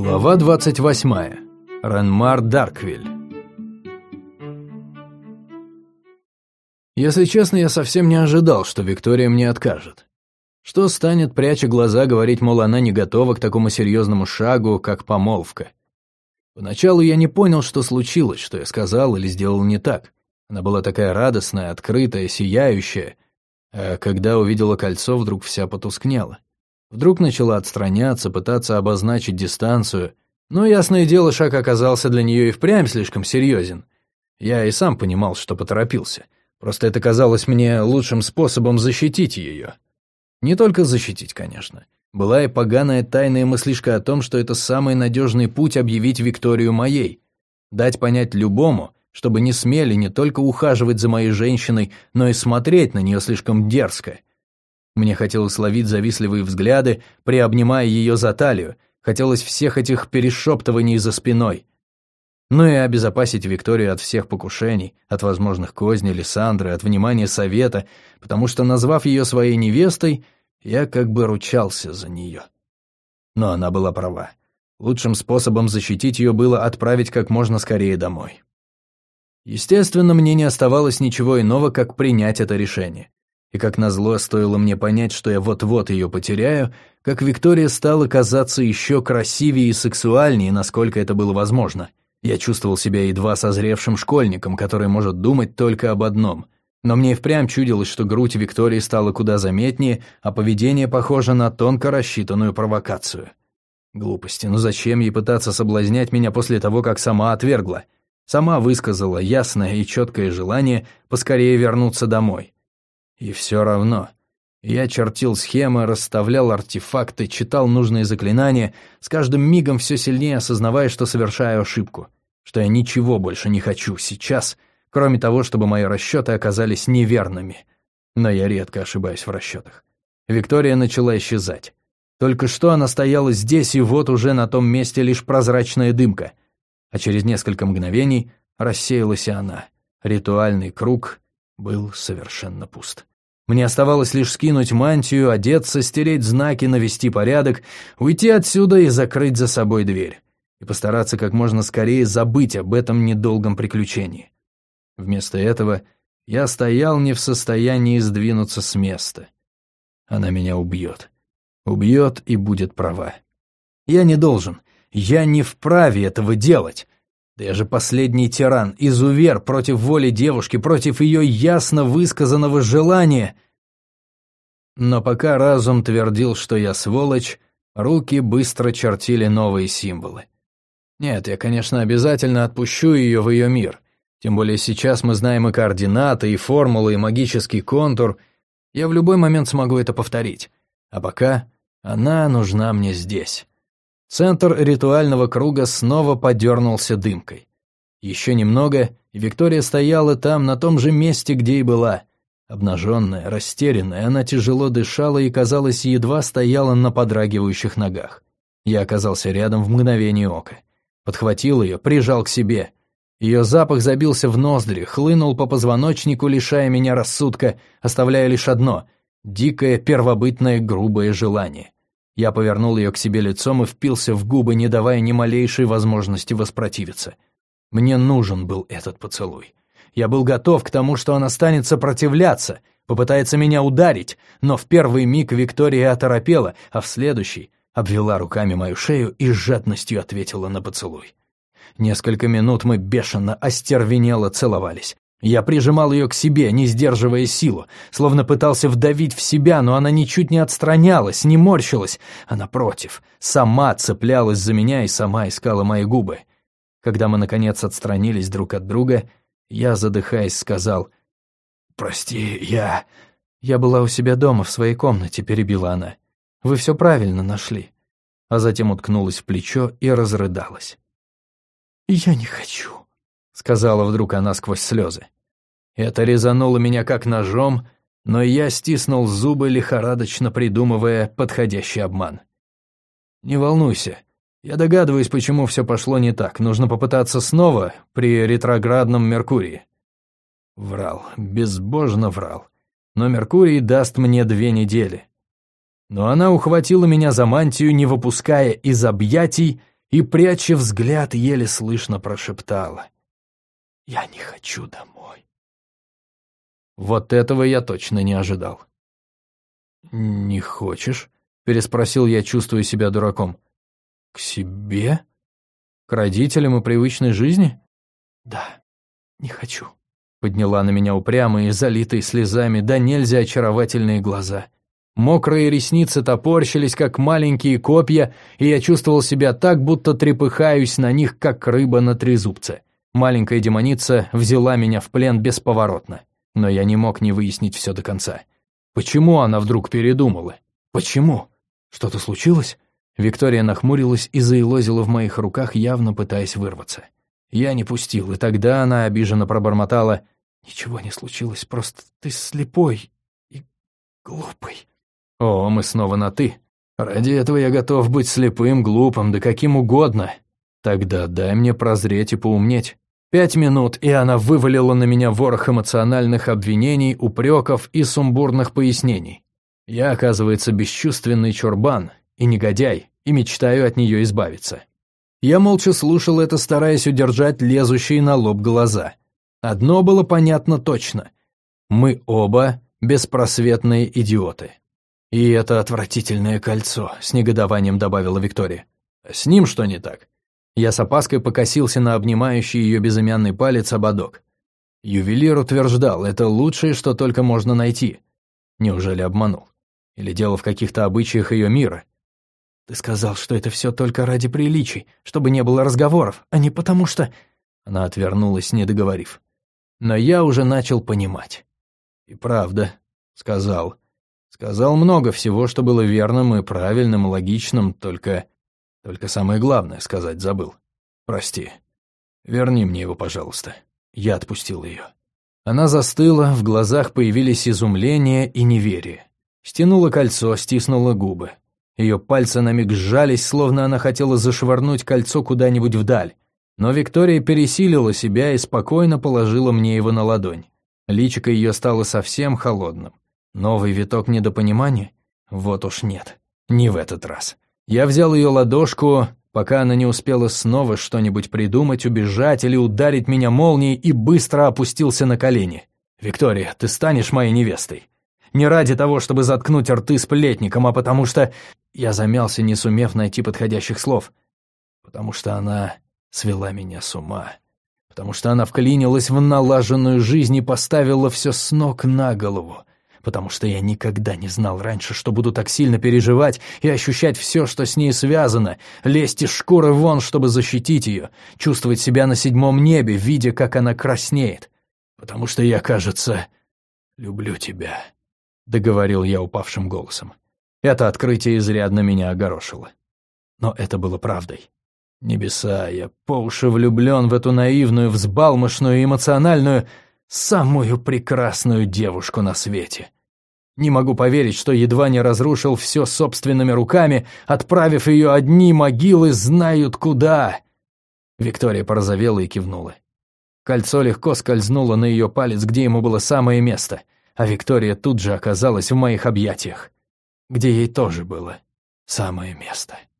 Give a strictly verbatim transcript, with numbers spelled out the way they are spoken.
Глава двадцать восьмая. Ранмар Дарквиль. Если честно, я совсем не ожидал, что Виктория мне откажет. Что станет, пряча глаза, говорить, мол, она не готова к такому серьезному шагу, как помолвка. Поначалу я не понял, что случилось, что я сказал или сделал не так. Она была такая радостная, открытая, сияющая, а когда увидела кольцо, вдруг вся потускнела. Вдруг начала отстраняться, пытаться обозначить дистанцию. Но, ясное дело, шаг оказался для нее и впрямь слишком серьезен. Я и сам понимал, что поторопился. Просто это казалось мне лучшим способом защитить ее. Не только защитить, конечно. Была и поганая тайная мыслишка о том, что это самый надежный путь объявить Викторию моей. Дать понять любому, чтобы не смели не только ухаживать за моей женщиной, но и смотреть на нее слишком дерзко. Мне хотелось ловить завистливые взгляды, приобнимая ее за талию, хотелось всех этих перешептываний за спиной. Ну и обезопасить Викторию от всех покушений, от возможных козней Лиссандры, от внимания совета, потому что, назвав ее своей невестой, я как бы ручался за нее. Но она была права. Лучшим способом защитить ее было отправить как можно скорее домой. Естественно, мне не оставалось ничего иного, как принять это решение. И как назло, стоило мне понять, что я вот-вот ее потеряю, как Виктория стала казаться еще красивее и сексуальнее, насколько это было возможно. Я чувствовал себя едва созревшим школьником, который может думать только об одном. Но мне и впрямь чудилось, что грудь Виктории стала куда заметнее, а поведение похоже на тонко рассчитанную провокацию. Глупости, но зачем ей пытаться соблазнять меня после того, как сама отвергла? Сама высказала ясное и четкое желание поскорее вернуться домой. И все равно. Я чертил схемы, расставлял артефакты, читал нужные заклинания, с каждым мигом все сильнее осознавая, что совершаю ошибку, что я ничего больше не хочу сейчас, кроме того, чтобы мои расчеты оказались неверными. Но я редко ошибаюсь в расчетах. Виктория начала исчезать. Только что она стояла здесь, и вот уже на том месте лишь прозрачная дымка. А через несколько мгновений рассеялась и она. Ритуальный круг был совершенно пуст. Мне оставалось лишь скинуть мантию, одеться, стереть знаки, навести порядок, уйти отсюда и закрыть за собой дверь. И постараться как можно скорее забыть об этом недолгом приключении. Вместо этого я стоял не в состоянии сдвинуться с места. Она меня убьет. Убьет и будет права. Я не должен, я не вправе этого делать. Да я же последний тиран, изувер против воли девушки, против ее ясно высказанного желания. Но пока разум твердил, что я сволочь, руки быстро чертили новые символы. Нет, я, конечно, обязательно отпущу ее в ее мир. Тем более сейчас мы знаем и координаты, и формулы, и магический контур. Я в любой момент смогу это повторить. А пока она нужна мне здесь. Центр ритуального круга снова подернулся дымкой. Еще немного, и Виктория стояла там, на том же месте, где и была. Обнаженная, растерянная, она тяжело дышала и, казалось, едва стояла на подрагивающих ногах. Я оказался рядом в мгновение ока. Подхватил ее, прижал к себе. Ее запах забился в ноздри, хлынул по позвоночнику, лишая меня рассудка, оставляя лишь одно — дикое, первобытное, грубое желание. Я повернул ее к себе лицом и впился в губы, не давая ни малейшей возможности воспротивиться. Мне нужен был этот поцелуй. Я был готов к тому, что она станет сопротивляться, попытается меня ударить, но в первый миг Виктория оторопела, а в следующий обвела руками мою шею и с жадностью ответила на поцелуй. Несколько минут мы бешено, остервенело целовались. Я прижимал ее к себе, не сдерживая силу, словно пытался вдавить в себя, но она ничуть не отстранялась, не морщилась, а напротив, сама цеплялась за меня и сама искала мои губы. Когда мы, наконец, отстранились друг от друга, я, задыхаясь, сказал: «Прости, я...» «Я была у себя дома, в своей комнате», — перебила она. «Вы все правильно нашли». А затем уткнулась в плечо и разрыдалась. «Я не хочу», — сказала вдруг она сквозь слезы. Это резануло меня как ножом, но я стиснул зубы, лихорадочно придумывая подходящий обман. «Не волнуйся, я догадываюсь, почему все пошло не так. Нужно попытаться снова при ретроградном Меркурии». Врал, безбожно врал. Но Меркурий даст мне две недели. Но она ухватила меня за мантию, не выпуская из объятий, и, пряча взгляд, еле слышно прошептала: «Я не хочу домой». Вот этого я точно не ожидал. «Не хочешь?» — переспросил я, чувствуя себя дураком. «К себе? К родителям и привычной жизни?» «Да, не хочу», — подняла на меня упрямые, залитые слезами, да нельзя очаровательные глаза. Мокрые ресницы топорщились, как маленькие копья, и я чувствовал себя так, будто трепыхаюсь на них, как рыба на трезубце. Маленькая демоница взяла меня в плен бесповоротно, но я не мог не выяснить все до конца. Почему она вдруг передумала? Почему? Что-то случилось? Виктория нахмурилась и заелозила в моих руках, явно пытаясь вырваться. Я не пустил, и тогда она обиженно пробормотала: «Ничего не случилось, просто ты слепой и глупый». О, мы снова на «ты». Ради этого я готов быть слепым, глупым, да каким угодно. Тогда дай мне прозреть и поумнеть. Пять минут, и она вывалила на меня ворох эмоциональных обвинений, упреков и сумбурных пояснений. Я, оказывается, бесчувственный чурбан и негодяй, и мечтаю от нее избавиться. Я молча слушал это, стараясь удержать лезущие на лоб глаза. Одно было понятно точно. Мы оба беспросветные идиоты. «И это отвратительное кольцо», — с негодованием добавила Виктория. «С ним что не так?» Я с опаской покосился на обнимающий ее безымянный палец ободок. Ювелир утверждал, это лучшее, что только можно найти. Неужели обманул? Или дело в каких-то обычаях ее мира? «Ты сказал, что это все только ради приличий, чтобы не было разговоров, а не потому что...» Она отвернулась, не договорив. Но я уже начал понимать. «И правда», — сказал. Сказал много всего, что было верным и правильным, и логичным, только... Только самое главное сказать забыл. Прости. Верни мне его, пожалуйста». Я отпустил ее. Она застыла, в глазах появились изумление и неверие. Стянула кольцо, стиснула губы. Ее пальцы на миг сжались, словно она хотела зашвырнуть кольцо куда-нибудь вдаль. Но Виктория пересилила себя и спокойно положила мне его на ладонь. Личико ее стало совсем холодным. Новый виток недопонимания? Вот уж нет, не в этот раз. Я взял ее ладошку, пока она не успела снова что-нибудь придумать, убежать или ударить меня молнией, и быстро опустился на колени. «Виктория, ты станешь моей невестой. Не ради того, чтобы заткнуть рты сплетникам, а потому что...» Я замялся, не сумев найти подходящих слов. «Потому что она свела меня с ума. Потому что она вклинилась в налаженную жизнь и поставила все с ног на голову. Потому что я никогда не знал раньше, что буду так сильно переживать и ощущать все, что с ней связано, лезть из шкуры вон, чтобы защитить ее, чувствовать себя на седьмом небе, видя, как она краснеет. Потому что я, кажется, люблю тебя», — договорил я упавшим голосом. Это открытие изрядно меня огорошило. Но это было правдой. Небеса, я по уши влюблен в эту наивную, взбалмошную, эмоциональную, самую прекрасную девушку на свете. Не могу поверить, что едва не разрушил все собственными руками, отправив ее одни могилы знают куда. Виктория порозовела и кивнула. Кольцо легко скользнуло на ее палец, где ему было самое место, а Виктория тут же оказалась в моих объятиях, где ей тоже было самое место.